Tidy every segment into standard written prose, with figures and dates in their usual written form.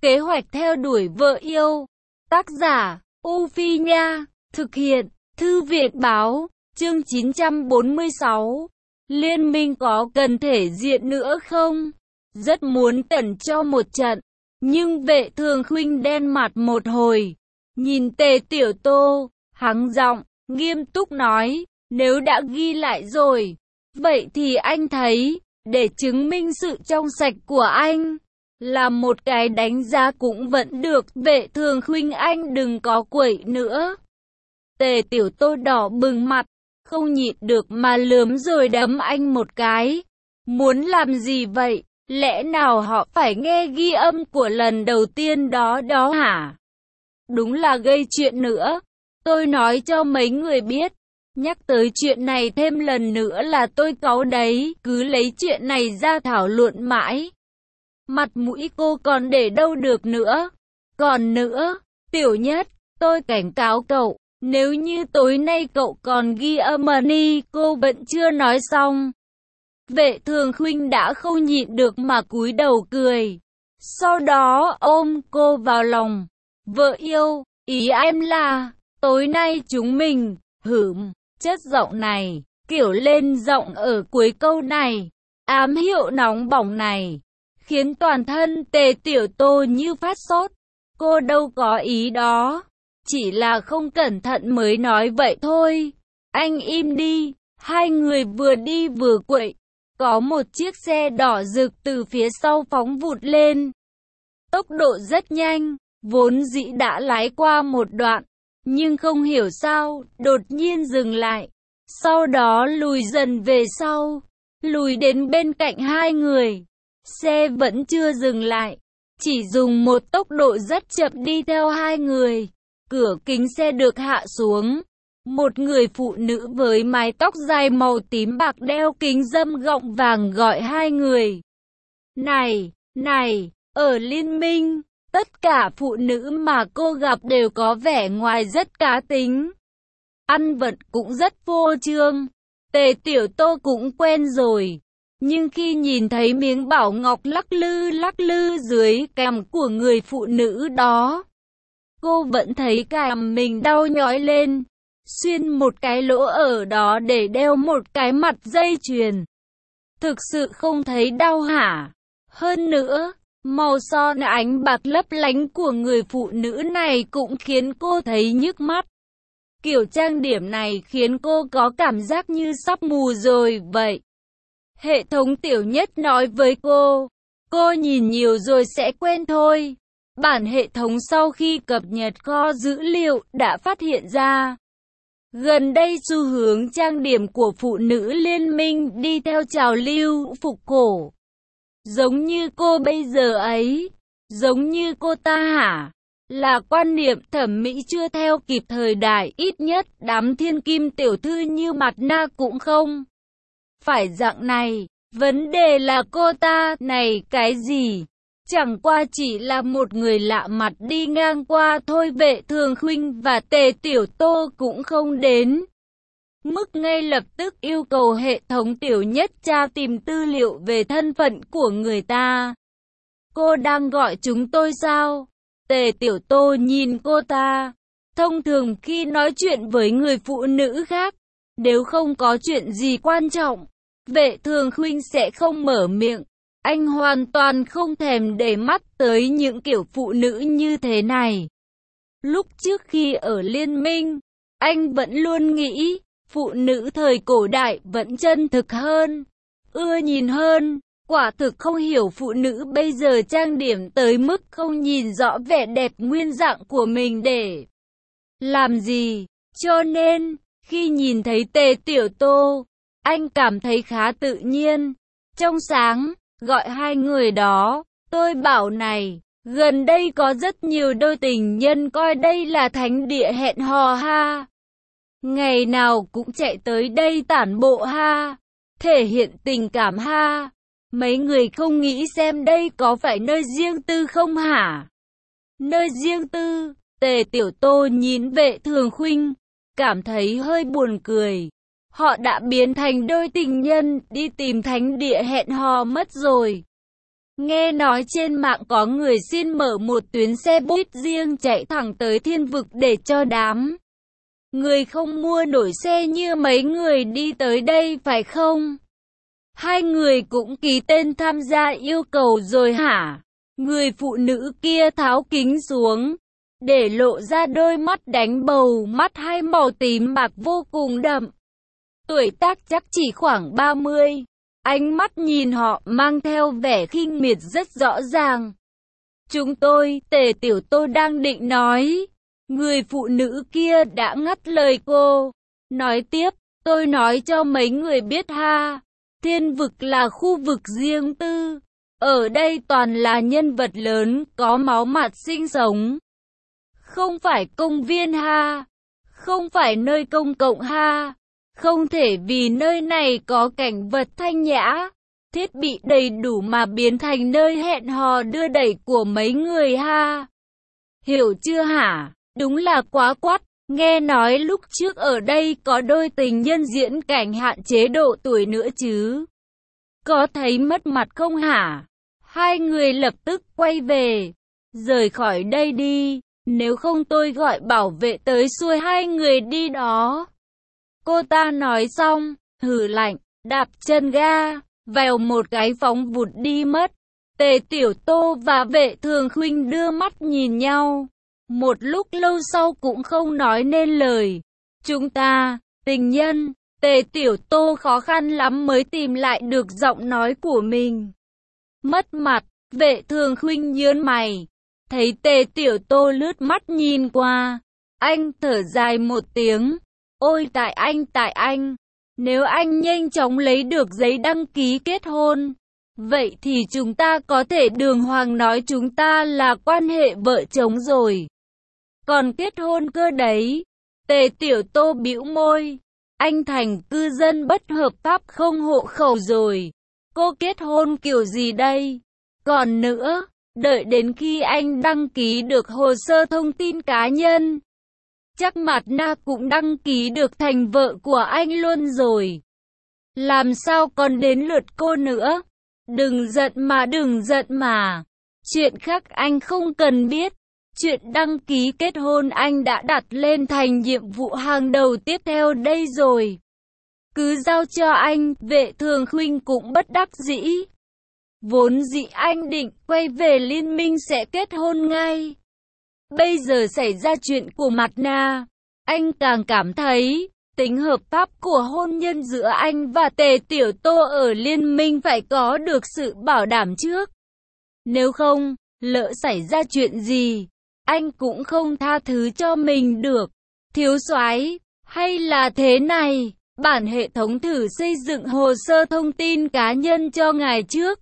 Kế hoạch theo đuổi vợ yêu. Tác giả, U Phi Nha. Thực hiện, Thư viện Báo. Chương 946. Liên minh có cần thể diện nữa không? Rất muốn tẩn cho một trận. Nhưng Vệ Thường Khuynh đen mặt một hồi. Nhìn Tề Tiểu Tô, hắng giọng, nghiêm túc nói. Nếu đã ghi lại rồi, vậy thì anh thấy, để chứng minh sự trong sạch của anh, là một cái đánh giá cũng vẫn được. Vệ Thường Khuynh, anh đừng có quậy nữa. Tề Tiểu Tô đỏ bừng mặt, không nhịn được mà lườm rồi đấm anh một cái. Muốn làm gì vậy? Lẽ nào họ phải nghe ghi âm của lần đầu tiên đó hả? Đúng là gây chuyện nữa. Tôi nói cho mấy người biết, nhắc tới chuyện này thêm lần nữa là tôi cáu đấy. Cứ lấy chuyện này ra thảo luận mãi, mặt mũi cô còn để đâu được nữa. Còn nữa, Tiểu Nhất, tôi cảnh cáo cậu, nếu như tối nay cậu còn ghi âm đi, cô vẫn chưa nói xong. Vệ Thường Khuynh đã không nhịn được mà cúi đầu cười. Sau đó ôm cô vào lòng. Vợ yêu, ý em là, tối nay chúng mình, chất giọng này, kiểu lên giọng ở cuối câu này, ám hiệu nóng bỏng này, khiến toàn thân Tề Tiểu Tô như phát sốt. Cô đâu có ý đó, chỉ là không cẩn thận mới nói vậy thôi. Anh im đi. Hai người vừa đi vừa quậy. Có một chiếc xe đỏ rực từ phía sau phóng vụt lên. Tốc độ rất nhanh, vốn dĩ đã lái qua một đoạn, nhưng không hiểu sao, đột nhiên dừng lại. Sau đó lùi dần về sau, lùi đến bên cạnh hai người. Xe vẫn chưa dừng lại, chỉ dùng một tốc độ rất chậm đi theo hai người. Cửa kính xe được hạ xuống. Một người phụ nữ với mái tóc dài màu tím bạc đeo kính râm gọng vàng gọi hai người. Này, ở Liên minh, tất cả phụ nữ mà cô gặp đều có vẻ ngoài rất cá tính. Ăn vận cũng rất phô trương. Tề Tiểu Tô cũng quen rồi. Nhưng khi nhìn thấy miếng bảo ngọc lắc lư dưới cằm của người phụ nữ đó, cô vẫn thấy cằm mình đau nhói lên. Xuyên một cái lỗ ở đó để đeo một cái mặt dây chuyền. Thực sự không thấy đau hả? Hơn nữa, màu son ánh bạc lấp lánh của người phụ nữ này cũng khiến cô thấy nhức mắt. Kiểu trang điểm này khiến cô có cảm giác như sắp mù rồi vậy. Hệ thống Tiểu Nhất nói với cô nhìn nhiều rồi sẽ quen thôi. Bản hệ thống sau khi cập nhật kho dữ liệu đã phát hiện ra, gần đây xu hướng trang điểm của phụ nữ Liên minh đi theo trào lưu phục cổ. Giống như cô bây giờ ấy, giống như cô ta hả? Là quan niệm thẩm mỹ chưa theo kịp thời đại, ít nhất đám thiên kim tiểu thư như mặt na cũng không phải dạng này. Vấn đề là cô ta này cái gì? Chẳng qua chỉ là một người lạ mặt đi ngang qua thôi. Vệ Thường Khuynh và Tề Tiểu Tô cũng không đến mức ngay lập tức yêu cầu hệ thống Tiểu Nhất tra tìm tư liệu về thân phận của người ta. Cô đang gọi chúng tôi sao? Tề Tiểu Tô nhìn cô ta. Thông thường khi nói chuyện với người phụ nữ khác, nếu không có chuyện gì quan trọng, Vệ Thường Khuynh sẽ không mở miệng. Anh hoàn toàn không thèm để mắt tới những kiểu phụ nữ như thế này. Lúc trước khi ở Liên minh, anh vẫn luôn nghĩ, phụ nữ thời cổ đại vẫn chân thực hơn, ưa nhìn hơn. Quả thực không hiểu phụ nữ bây giờ trang điểm tới mức không nhìn rõ vẻ đẹp nguyên dạng của mình để làm gì. Cho nên, khi nhìn thấy Tề Tiểu Tô, anh cảm thấy khá tự nhiên, trong sáng. Gọi hai người đó, tôi bảo này, gần đây có rất nhiều đôi tình nhân coi đây là thánh địa hẹn hò ha. Ngày nào cũng chạy tới đây tản bộ ha, thể hiện tình cảm ha. Mấy người không nghĩ xem đây có phải nơi riêng tư không hả? Nơi riêng tư? Tề Tiểu Tô nhìn Vệ Thường Khuynh, cảm thấy hơi buồn cười. Họ đã biến thành đôi tình nhân đi tìm thánh địa hẹn hò mất rồi. Nghe nói trên mạng có người xin mở một tuyến xe buýt riêng chạy thẳng tới thiên vực để cho đám người không mua nổi xe như mấy người đi tới đây phải không? Hai người cũng ký tên tham gia yêu cầu rồi hả? Người phụ nữ kia tháo kính xuống, để lộ ra đôi mắt đánh bầu, mắt hai màu tím bạc vô cùng đậm. Tuổi tác chắc chỉ khoảng 30. Ánh mắt nhìn họ mang theo vẻ khinh miệt rất rõ ràng. Chúng tôi, Tề Tiểu Tô đang định nói. Người phụ nữ kia đã ngắt lời cô. Nói tiếp, tôi nói cho mấy người biết ha. Thiên vực là khu vực riêng tư. Ở đây toàn là nhân vật lớn, có máu mặt sinh sống. Không phải công viên ha. Không phải nơi công cộng ha. Không thể vì nơi này có cảnh vật thanh nhã, thiết bị đầy đủ mà biến thành nơi hẹn hò đưa đẩy của mấy người ha. Hiểu chưa hả? Đúng là quá quắt. Nghe nói lúc trước ở đây có đôi tình nhân diễn cảnh hạn chế độ tuổi nữa chứ. Có thấy mất mặt không hả? Hai người lập tức quay về. Rời khỏi đây đi, nếu không tôi gọi bảo vệ tới xuôi hai người đi đó. Cô ta nói xong, hừ lạnh, đạp chân ga, vèo một cái phóng vụt đi mất. Tề Tiểu Tô và Vệ Thường Khuynh đưa mắt nhìn nhau. Một lúc lâu sau cũng không nói nên lời. Chúng ta, tình nhân, Tề Tiểu Tô khó khăn lắm mới tìm lại được giọng nói của mình. Mất mặt, Vệ Thường Khuynh nhướng mày. Thấy Tề Tiểu Tô lướt mắt nhìn qua. Anh thở dài một tiếng. Ôi tại anh, nếu anh nhanh chóng lấy được giấy đăng ký kết hôn, vậy thì chúng ta có thể đường hoàng nói chúng ta là quan hệ vợ chồng rồi. Còn kết hôn cơ đấy. Tề Tiểu Tô bĩu môi. Anh thành cư dân bất hợp pháp không hộ khẩu rồi. Cô kết hôn kiểu gì đây? Còn nữa, đợi đến khi anh đăng ký được hồ sơ thông tin cá nhân, chắc Mạt Na cũng đăng ký được thành vợ của anh luôn rồi. Làm sao còn đến lượt cô nữa? Đừng giận mà. Chuyện khác anh không cần biết. Chuyện đăng ký kết hôn anh đã đặt lên thành nhiệm vụ hàng đầu tiếp theo đây rồi. Cứ giao cho anh, Vệ Thường Khuynh cũng bất đắc dĩ. Vốn dĩ anh định quay về liên minh sẽ kết hôn ngay. Bây giờ xảy ra chuyện của Mạt Na, anh càng cảm thấy tính hợp pháp của hôn nhân giữa anh và Tề Tiểu Tô ở liên minh phải có được sự bảo đảm trước. Nếu không, lỡ xảy ra chuyện gì, anh cũng không tha thứ cho mình được. Thiếu soái, hay là thế này, bản hệ thống thử xây dựng hồ sơ thông tin cá nhân cho ngài trước.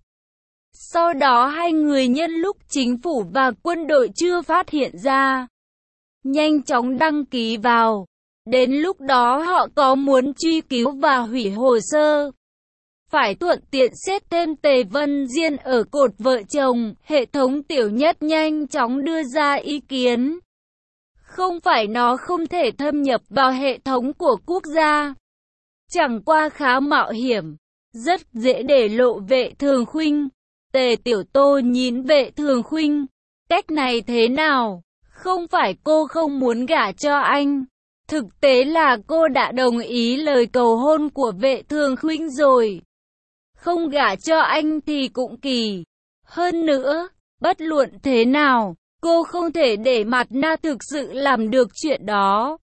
Sau đó hai người nhân lúc chính phủ và quân đội chưa phát hiện ra, nhanh chóng đăng ký vào. Đến lúc đó họ có muốn truy cứu và hủy hồ sơ, phải thuận tiện xét thêm Tề Vân Diên ở cột vợ chồng. Hệ thống tiểu nhất nhanh chóng đưa ra ý kiến. Không phải nó không thể thâm nhập vào hệ thống của quốc gia, chẳng qua khá mạo hiểm, rất dễ để lộ Vệ Thường Khuynh. Tề Tiểu Tô nhìn Vệ Thường Khuynh. Cách này thế nào? Không phải cô không muốn gả cho anh. Thực tế là cô đã đồng ý lời cầu hôn của Vệ Thường Khuynh rồi. Không gả cho anh thì cũng kỳ. Hơn nữa, bất luận thế nào, cô không thể để Mạt Na thực sự làm được chuyện đó.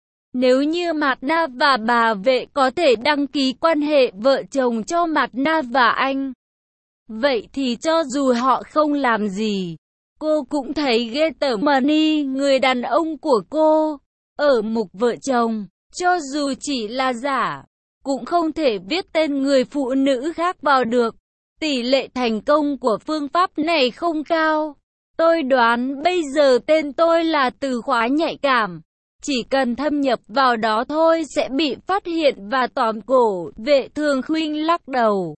Nếu như Mạt Na và bà Vệ có thể đăng ký quan hệ vợ chồng cho Mạt Na và anh, vậy thì cho dù họ không làm gì, cô cũng thấy ghê tởm. Money, người đàn ông của cô, ở mục vợ chồng, cho dù chỉ là giả, cũng không thể viết tên người phụ nữ khác vào được. Tỷ lệ thành công của phương pháp này không cao. Tôi đoán bây giờ tên tôi là từ khóa nhạy cảm. Chỉ cần thâm nhập vào đó thôi sẽ bị phát hiện và tóm cổ. Vệ Thường Khuynh lắc đầu.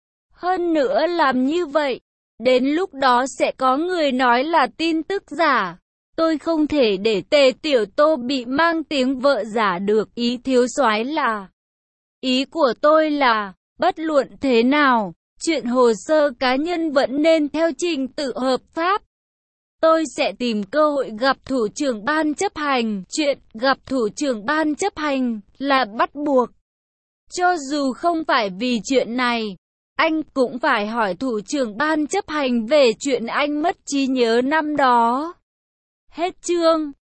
Hơn nữa làm như vậy, đến lúc đó sẽ có người nói là tin tức giả. Tôi không thể để Tề Tiểu Tô bị mang tiếng vợ giả được. Ý thiếu soái là... Ý của tôi là, bất luận thế nào, Chuyện hồ sơ cá nhân vẫn nên theo trình tự hợp pháp. Tôi sẽ tìm cơ hội gặp thủ trưởng ban chấp hành. Chuyện gặp thủ trưởng ban chấp hành là bắt buộc. Cho dù không phải vì chuyện này, anh cũng phải hỏi thủ trưởng ban chấp hành về chuyện anh mất trí nhớ năm đó. Hết chương.